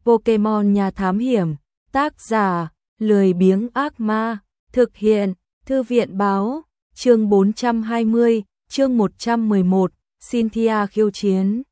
Pokemon Nhà Thám Hiểm, tác giả, lười biếng ác ma, thực hiện, Thư viện báo, chương 420, chương 111, Cynthia khiêu chiến.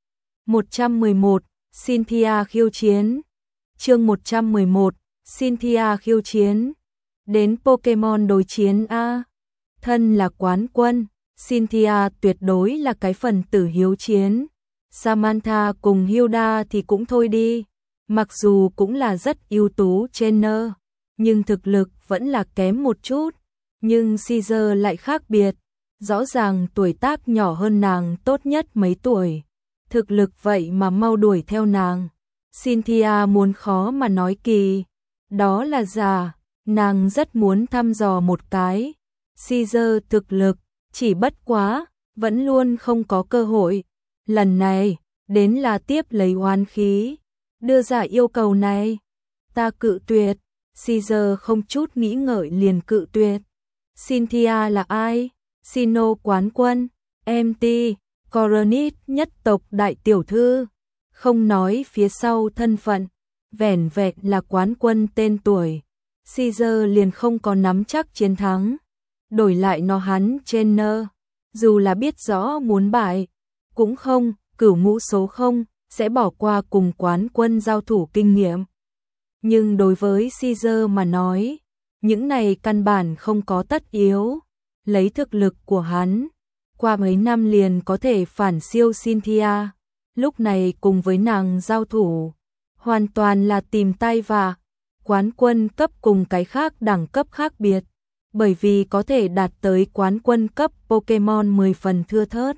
111, Cynthia khiêu chiến. Chương 111, Cynthia khiêu chiến. Đến Pokemon đối chiến a. Thân là quán quân, Cynthia tuyệt đối là cái phần tử hiếu chiến. Samantha cùng Hilda thì cũng thôi đi, mặc dù cũng là rất ưu tú trainer, nhưng thực lực vẫn là kém một chút. Nhưng Caesar lại khác biệt, rõ ràng tuổi tác nhỏ hơn nàng tốt nhất mấy tuổi, thực lực vậy mà mau đuổi theo nàng. Cynthia muốn khó mà nói kỳ, đó là giả, nàng rất muốn thăm dò một cái. Caesar thực lực, chỉ bất quá, vẫn luôn không có cơ hội. Lần này, đến là tiếp lấy oán khí, đưa ra yêu cầu này. Ta cự tuyệt, Caesar không chút nghĩ ngợi liền cự tuyệt. Cynthia là ai? Sinnoh quán quân, MT, Coronet nhất tộc đại tiểu thư. Không nói phía sau thân phận, vẻn vẹn là quán quân tên tuổi, Caesar liền không có nắm chắc chiến thắng. Đổi lại nó hắn trainer, dù là biết rõ muốn bại, cũng không, cửu ngũ số không, sẽ bỏ qua cùng quán quân giao thủ kinh nghiệm. Nhưng đối với Caesar mà nói, những này căn bản không có tất yếu. Lấy thực lực của hắn, qua mấy năm liền có thể phản siêu Cynthia. Lúc này cùng với nàng giao thủ, hoàn toàn là tìm tay vạ. Quán quân cấp cùng cái khác đẳng cấp khác biệt, bởi vì có thể đạt tới quán quân cấp Pokemon 10 phần thưa thớt.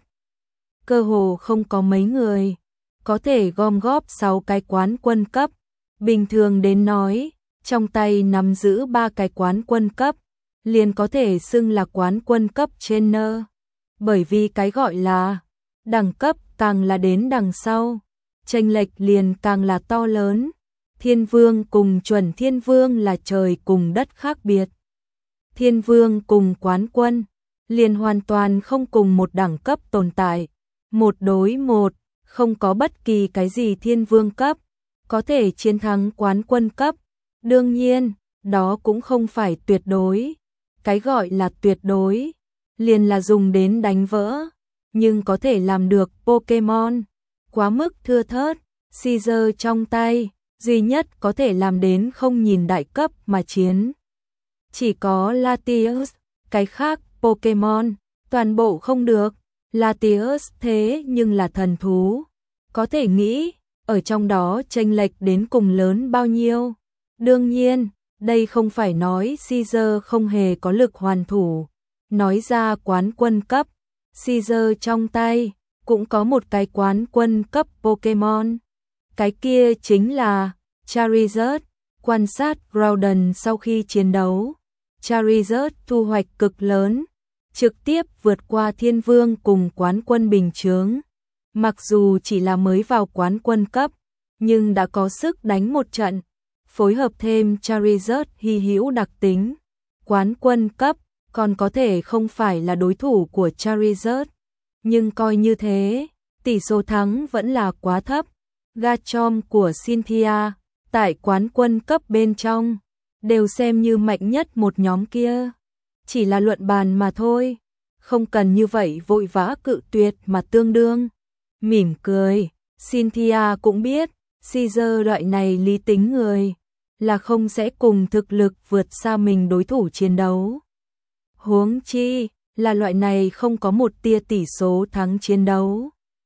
Cơ hồ không có mấy người có thể gom góp 6 cái quán quân cấp. Bình thường đến nói, trong tay nắm giữ 3 cái quán quân cấp, liền có thể xưng là quán quân cấp trainer. Bởi vì cái gọi là đẳng cấp càng là đến đằng sau, chênh lệch liền càng là to lớn. Thiên vương cùng chuẩn thiên vương là trời cùng đất khác biệt. Thiên vương cùng quán quân liền hoàn toàn không cùng một đẳng cấp tồn tại. Một đối một, không có bất kỳ cái gì thiên vương cấp có thể chiến thắng quán quân cấp. Đương nhiên, đó cũng không phải tuyệt đối. Cái gọi là tuyệt đối, liền là dùng đến đánh vỡ, nhưng có thể làm được Pokemon quá mức thưa thớt. Caesar trong tay, duy nhất có thể làm đến không nhìn đại cấp mà chiến, chỉ có Latios, cái khác Pokemon, toàn bộ không được. Latios thế nhưng là thần thú, có thể nghĩ, ở trong đó chênh lệch đến cùng lớn bao nhiêu. Đương nhiên, đây không phải nói Caesar không hề có lực hoàn thủ. Nói ra quán quân cấp, Caesar trong tay cũng có một cái quán quân cấp Pokemon. Cái kia chính là Charizard. Quan sát Groudon sau khi chiến đấu, Charizard thu hoạch cực lớn, trực tiếp vượt qua thiên vương cùng quán quân bình chướng. Mặc dù chỉ là mới vào quán quân cấp, nhưng đã có sức đánh một trận. Phối hợp thêm Charizard hy hữu đặc tính, quán quân cấp còn có thể không phải là đối thủ của Charizard. Nhưng coi như thế, tỷ số thắng vẫn là quá thấp. Garchomp của Cynthia, tại quán quân cấp bên trong, đều xem như mạnh nhất một nhóm kia. Chỉ là luận bàn mà thôi, không cần như vậy vội vã cự tuyệt mà tương đương. Mỉm cười, Cynthia cũng biết, Caesar loại này lý tính người, là không sẽ cùng thực lực vượt xa mình đối thủ chiến đấu. Huống chi, là loại này không có một tia tỷ số thắng chiến đấu.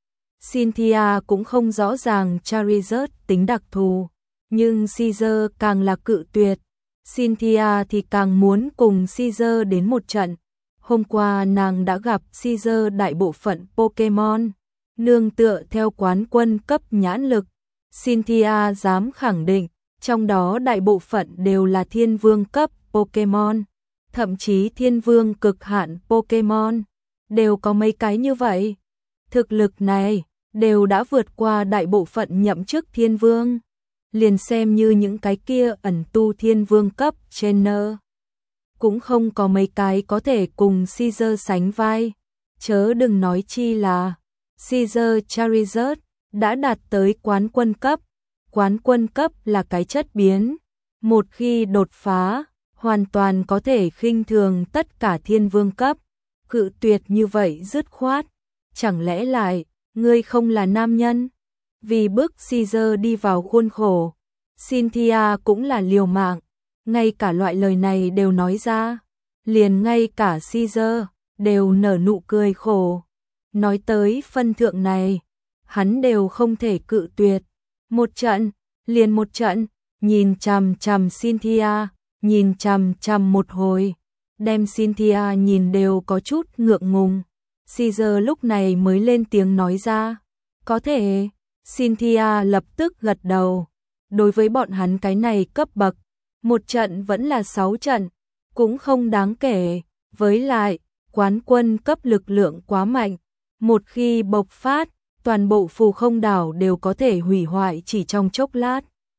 Cynthia cũng không rõ ràng Charizard tính đặc thù, nhưng Caesar càng là cự tuyệt. Cynthia thì càng muốn cùng Caesar đến một trận. Hôm qua nàng đã gặp Caesar đại bộ phận Pokemon, nương tựa theo quán quân cấp nhãn lực. Cynthia dám khẳng định, trong đó đại bộ phận đều là thiên vương cấp Pokemon, thậm chí thiên vương cực hạn Pokemon, đều có mấy cái như vậy. Thực lực này, đều đã vượt qua đại bộ phận nhậm chức thiên vương. Liền xem như những cái kia ẩn tu thiên vương cấp trainer, cũng không có mấy cái có thể cùng Caesar sánh vai. Chớ đừng nói chi là Caesar Charizard đã đạt tới quán quân cấp. quán quân cấp là cái chất biến, một khi đột phá, hoàn toàn có thể khinh thường tất cả thiên vương cấp, cự tuyệt như vậy dứt khoát, chẳng lẽ lại, ngươi không là nam nhân? Vì bức Caesar đi vào khuôn khổ, Cynthia cũng là liều mạng, ngay cả loại lời này đều nói ra, liền ngay cả Caesar đều nở nụ cười khổ. Nói tới phân thượng này, hắn đều không thể cự tuyệt. Một trận, liền một trận, nhìn chằm chằm Cynthia, nhìn chằm chằm một hồi, đem Cynthia nhìn đều có chút ngượng ngùng. Caesar lúc này mới lên tiếng nói ra, có thể. Cynthia lập tức gật đầu. Đối với bọn hắn cái này cấp bậc, một trận vẫn là 6 trận, cũng không đáng kể. Với lại, quán quân cấp lực lượng quá mạnh, một khi bộc phát, toàn bộ phù không đảo đều có thể hủy hoại chỉ trong chốc lát.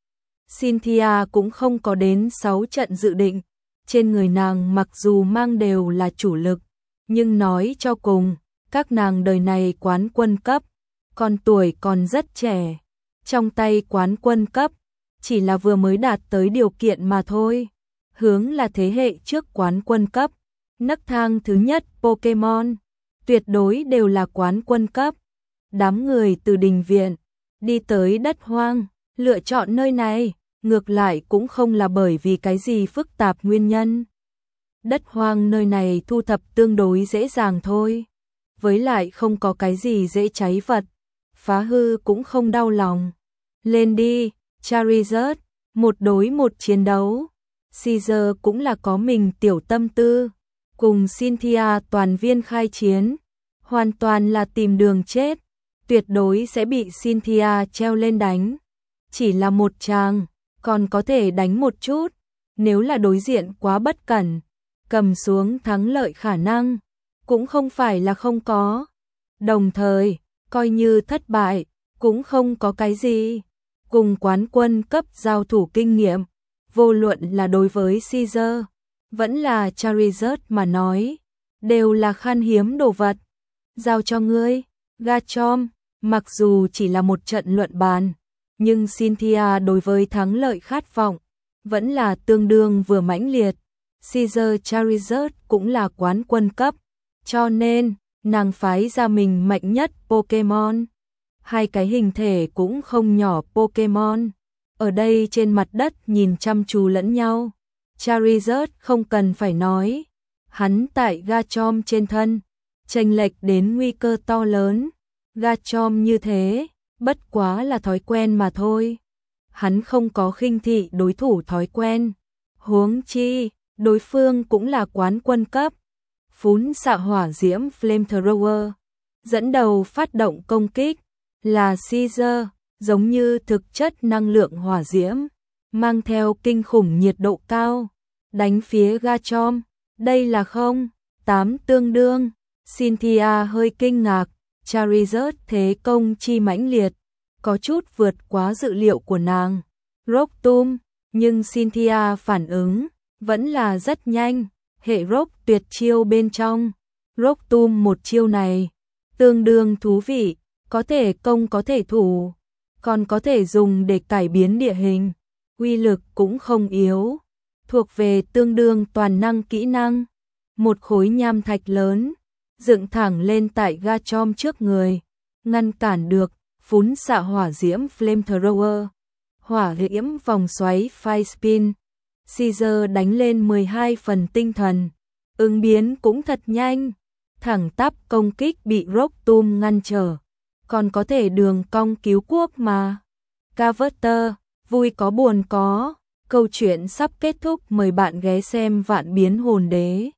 Cynthia cũng không có đến 6 trận dự định, trên người nàng mặc dù mang đều là chủ lực, nhưng nói cho cùng, các nàng đời này quán quân cấp, còn tuổi còn rất trẻ, trong tay quán quân cấp, chỉ là vừa mới đạt tới điều kiện mà thôi. Hướng là thế hệ trước quán quân cấp, nấc thang thứ nhất Pokemon, tuyệt đối đều là quán quân cấp. Đám người từ đình viện, đi tới đất hoang, lựa chọn nơi này, ngược lại cũng không là bởi vì cái gì phức tạp nguyên nhân. Đất hoang nơi này thu thập tương đối dễ dàng thôi, với lại không có cái gì dễ cháy vật, phá hư cũng không đau lòng. Lên đi, Charizard, một đối một chiến đấu. Caesar cũng là có mình tiểu tâm tư, cùng Cynthia toàn viên khai chiến, hoàn toàn là tìm đường chết, tuyệt đối sẽ bị Cynthia treo lên đánh. Chỉ là một tràng, còn có thể đánh một chút, nếu là đối diện quá bất cẩn, cầm xuống thắng lợi khả năng, cũng không phải là không có. Đồng thời, coi như thất bại, cũng không có cái gì. Cùng quán quân cấp giao thủ kinh nghiệm, vô luận là đối với Caesar, vẫn là Charizard mà nói, đều là khan hiếm đồ vật. Giao cho ngươi, Garchomp, mặc dù chỉ là một trận luận bàn, nhưng Cynthia đối với thắng lợi khát vọng, vẫn là tương đương vừa mãnh liệt. Caesar Charizard cũng là quán quân cấp, cho nên, nàng phái ra mình mạnh nhất Pokemon. Hai cái hình thể cũng không nhỏ Pokemon, ở đây trên mặt đất nhìn chăm chú lẫn nhau. Charizard không cần phải nói, hắn tại Garchomp trên thân, chênh lệch đến nguy cơ to lớn. Garchomp như thế, bất quá là thói quen mà thôi. Hắn không có khinh thị đối thủ thói quen. Huống chi, đối phương cũng là quán quân cấp. Phún xạ hỏa diễm Flamethrower, dẫn đầu phát động công kích, là Caesar, giống như thực chất năng lượng hỏa diễm, mang theo kinh khủng nhiệt độ cao, đánh phía Garchomp. Đây là 0.8 tương đương. Cynthia hơi kinh ngạc, Charizard thế công chi mãnh liệt, có chút vượt quá dự liệu của nàng. Rocktomb, nhưng Cynthia phản ứng vẫn là rất nhanh, hệ Rock tuyệt chiêu bên trong. Rocktomb một chiêu này, tương đương thú vị, có thể công có thể thủ, còn có thể dùng để cải biến địa hình, uy lực cũng không yếu, thuộc về tương đương toàn năng kỹ năng. Một khối nham thạch lớn, dựng thẳng lên tại Garchomp trước người, ngăn cản được, phún xạ hỏa diễm Flamethrower, hỏa diễm vòng xoáy Fire Spin. Caesar đánh lên 12 phần tinh thần, ứng biến cũng thật nhanh, thẳng tắp công kích bị Rocktomb ngăn trở, còn có thể đường cong cứu quốc mà. Carver, vui có buồn có, câu chuyện sắp kết thúc, mời bạn ghé xem Vạn Biến Hồn Đế.